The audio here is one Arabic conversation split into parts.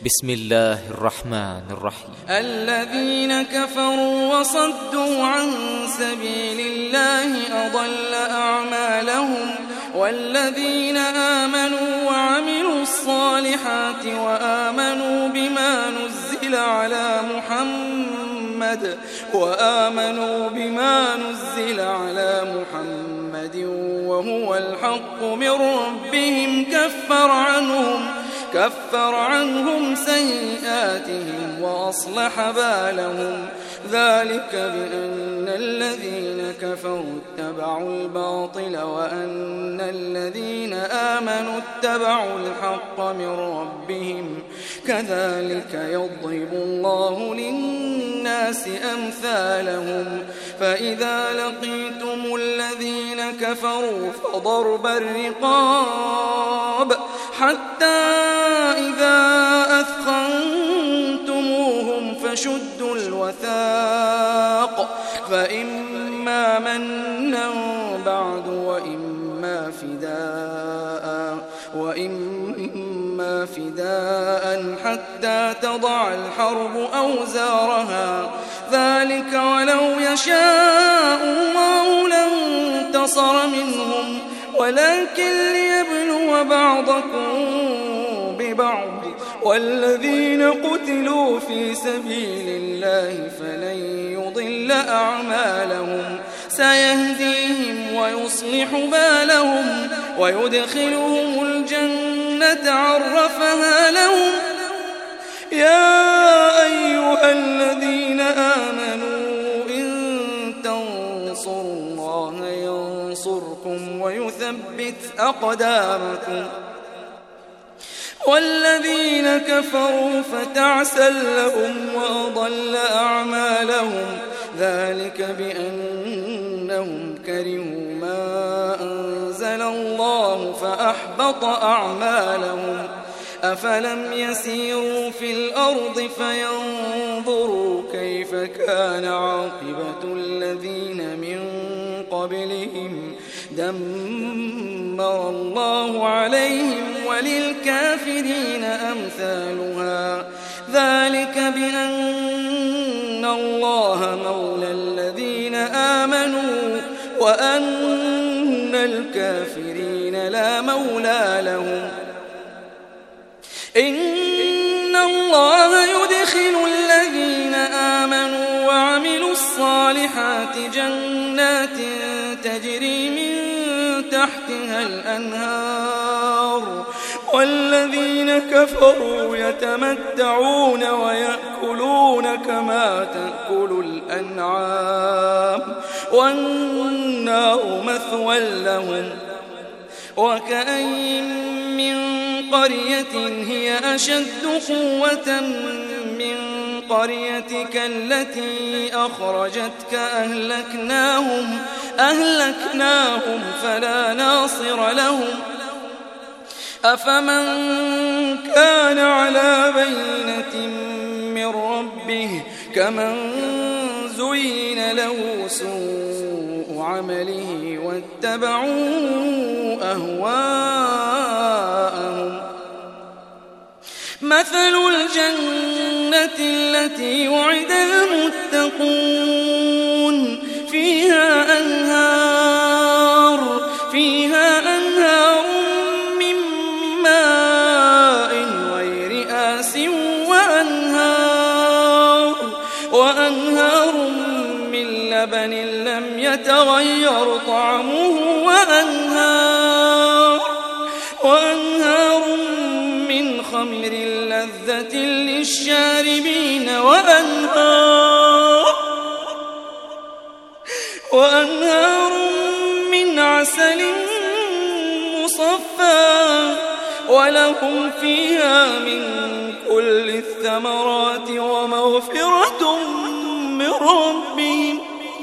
بسم الله الرحمن الرحيم. الذين كفروا وصدوا عن سبيل الله أضل أعمالهم، والذين آمنوا وعملوا الصالحات وآمنوا بما نزل على محمد وهو الحق من ربهم كفر عنهم سيئاتهم وأصلح بالهم. ذلك بأن الذين كفروا اتبعوا الباطل وأن الذين آمنوا اتبعوا الحق من ربهم. كذلك يضرب الله للناس أمثالهم. فإذا لقيتم الذين كفروا فضرب الرقاب حتى إذا أثخنتموهم فشدوا الوثاق، فإما منا بعد وإما فداء حتى تضع الحرب أوزارها. ذلك ولو يشاء الله لانتصر منهم، ولكن ليبلو بعضكم ببعض. والذين قتلوا في سبيل الله فلن يضل أعمالهم، سيهديهم ويصلح بالهم ويدخلهم الجنة عرفها لهم. يا أيها الذين آمنوا إن تنصروا الله ينصركم ويثبت أقدامكم. والذين كفروا فتعسا لهم وأضل أعمالهم. ذلك بأنهم كرهوا ما أنزل الله فأحبط أعمالهم. أفلم يسيروا في الأرض فينظروا كيف كان عاقبة الذين من قبلهم دمر الله عليهم وللكافرين أمثالها. ذلك بأن الله مولى الذين آمنوا وأن الكافرين لا مولى لهم. إن الله يدخل الذين آمنوا وعملوا الصالحات جنات تجري من تحتها الأنهار، والذين كفروا يتمتعون ويأكلون كما تأكل الأنعام والنار مثوى لهم. وكأين من قرية هي أشد قوة من قريتك التي أخرجتك أهلكناهم فلا ناصر لهم. أفمن كان على بينة من ربه كمن زين له سوء عمله واتبعوا أهواءهم. مثل الجنة التي وعد المتقون فيها أنهار من ماء غير آسٍ وأنهار من لبن لم يتغير طعمه وأنهار من خمر لذة للشاربين وأنهار من عسل مصفى ولهم فيها من كل الثمرات ومغفرة من ربهم.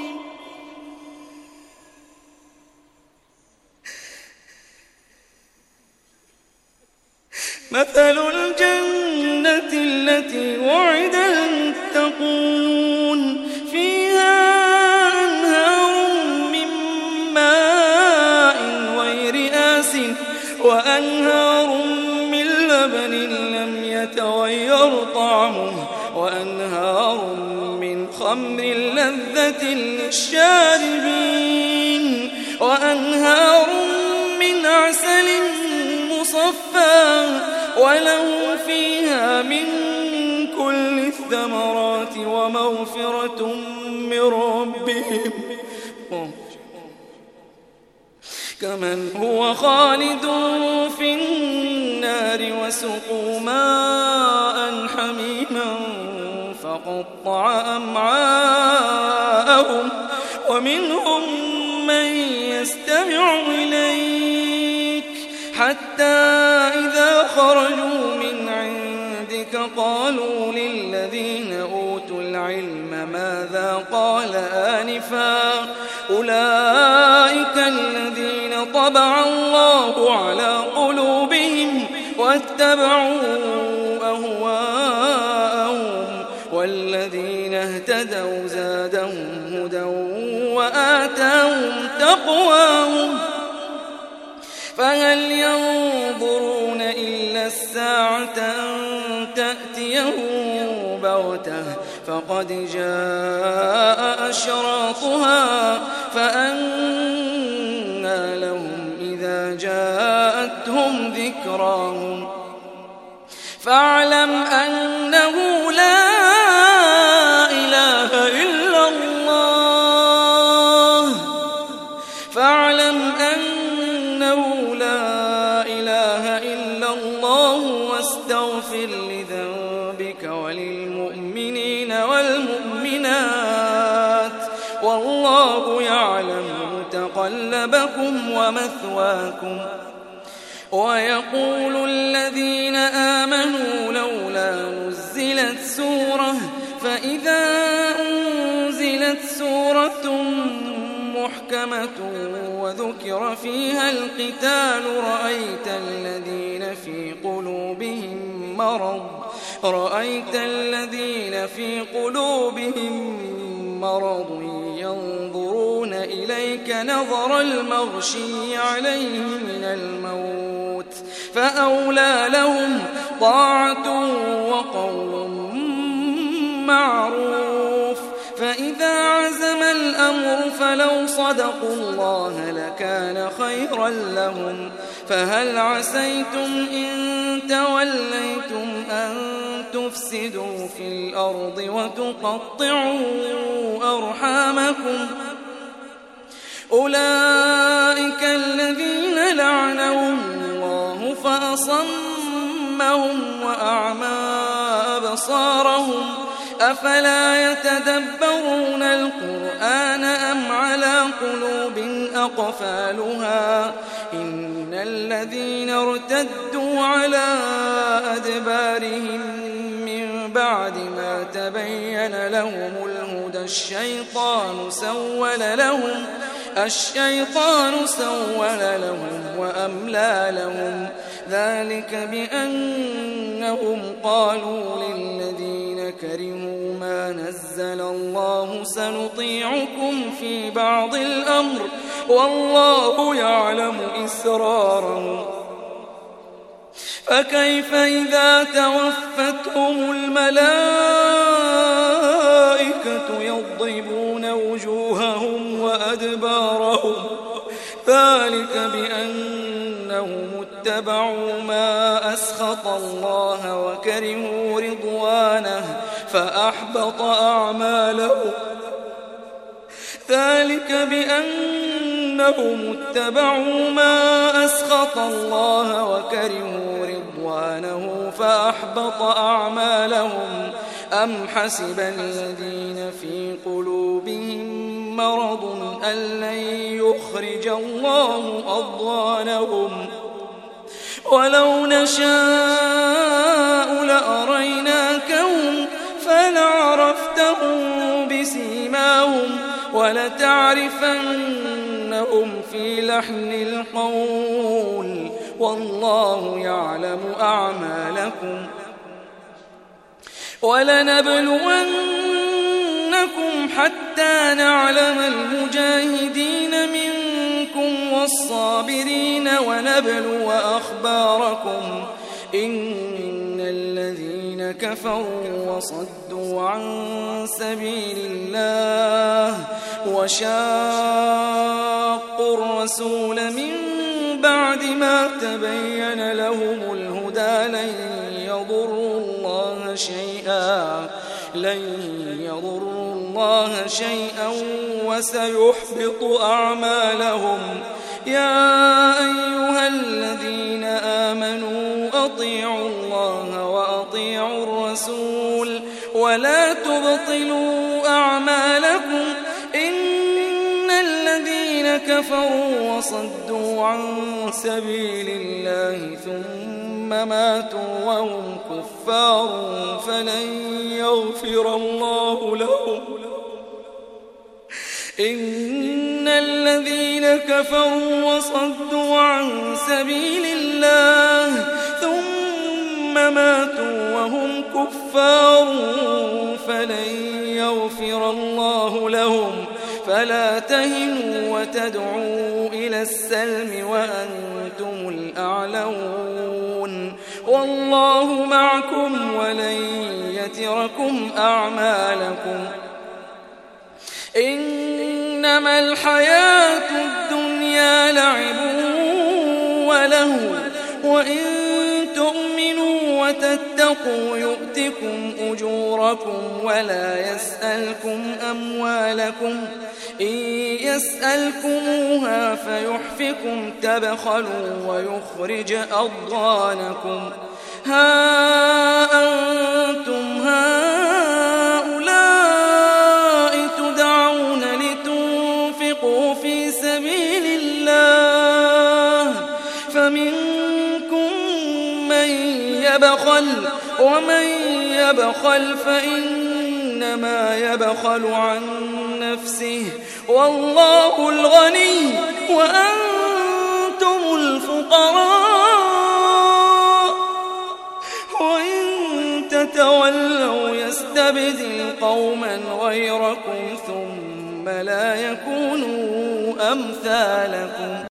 مثل الجنة التي وعد المتقون فيها أنهار من ماء غير آسٍ وأنهار من لبن لم يتغير يتغير طعمه وأنهار من خمر لذة للشاربين وأنهار من عسل مصفى وله فيها من كل الثمرات ومغفرة من ربهم كمن هو خالد في النار وسقوا ماء حميما فقطع أمعاءهم ومنهم من يستمع إليك حتى إذا خرجوا من عندك قالوا للذين أوتوا العلم ماذا قال آنفا أولئك الذين طبع الله على قلوبهم واتبعوا أهواءهم والذين اهتدوا زادهم هدى وآتاهم تقواهم فهل ينظرون إلا الساعة أن تأتيهم بغتة فقد جاء أشراطها فأنى لهم إذا جاءتهم ذكراهم فاعلم أنه لا إله إلا الله فاعلم أنه لا إله إلا الله واستغفر لذنبك وللمؤمنين والمؤمنات والله يعلم متقلبكم ومثواكم ويقول الذين آمنوا لولا نزلت سورة فإذا أنزلت سورة محكمة وذكر فيها القتال رأيت الذين في قلوبهم مرض ينظرون إليك نظر المغشي عليه من الموت فأولى لهم طاعة وقول معروف فإذا عزم الأمر فلو صدقوا الله لكان خيرا لهم فهل عسيتم إن توليتم أن تفسدوا في الأرض وتقطعوا أرحامكم أولئك الذين لعنهم الله فأصمهم وأعمى أبصارهم أفلا يتدبرون القرآن أم على قلوب أقفالها إن الذين ارتدوا على أدبارهم من بعد ما تبين لهم الهدى الشيطان سول لهم وأملى لهم ذلك بأنهم قالوا للذين كرهوا ما نزل الله سنطيعكم في بعض الأمر والله يعلم إسرارهم فكيف إذا توفتهم الملائكة يضربون وجوههم وأدبارهم ذلك بأنهم اتبعوا ما أسخط الله وكرهوا رضوانه فأحبط أعمالهم ذلك بأنهم اتبعوا ما أسخط الله وكرهوا رضوانه فأحبط أعمالهم أم حسب الذين في قلوبهم مرض أن لن يخرج الله أضغانهم ولو نشاء لأريناكهم فلعرفتهم بسيماهم ولتعرفنهم في لحن القول والله يعلم أعمالكم ولنبلونكم حتى نعلم المجاهدين منكم والصابرين ونبلو أخباركم إن الذين الذين كفروا وصدوا عن سبيل الله وشاقوا الرسول من بعد ما تبين لهم الهدى لن يضروا الله شيئا وسيحبط أعمالهم. يا أيها الذين آمنوا أطيعوا الله وأطيعوا الرسول ولا تبطلوا أعمالكم إن الذين كفروا وصدوا عن سبيل الله ثم ماتوا وهم كفار فلن يغفر الله لهم. إن الذين كفروا وصدوا عن سبيل الله ثم ماتوا وهم كفار فلن يغفر الله لهم. فلا تهنوا وتدعوا إلى السلم وأنتم الأعلون والله معكم ولن يتركم أعمالكم. إنما الحياة الدنيا لعب ولهو وإن تؤمنوا وتتقوا يؤتكم أجوركم ولا يسألكم أموالكم. إن يسألكموها فيحفكم تبخلوا ويخرج أضغانكم. ها أنتم هؤلاء تدعون لتنفقوا في سبيل الله فمنكم من يبخل ومن يبخل فإنما يبخل عن نفسه والله الغني وأنتم الفقراء وإن تتولوا يستبدل قوما غيركم ثم لا يكونوا أمثالكم.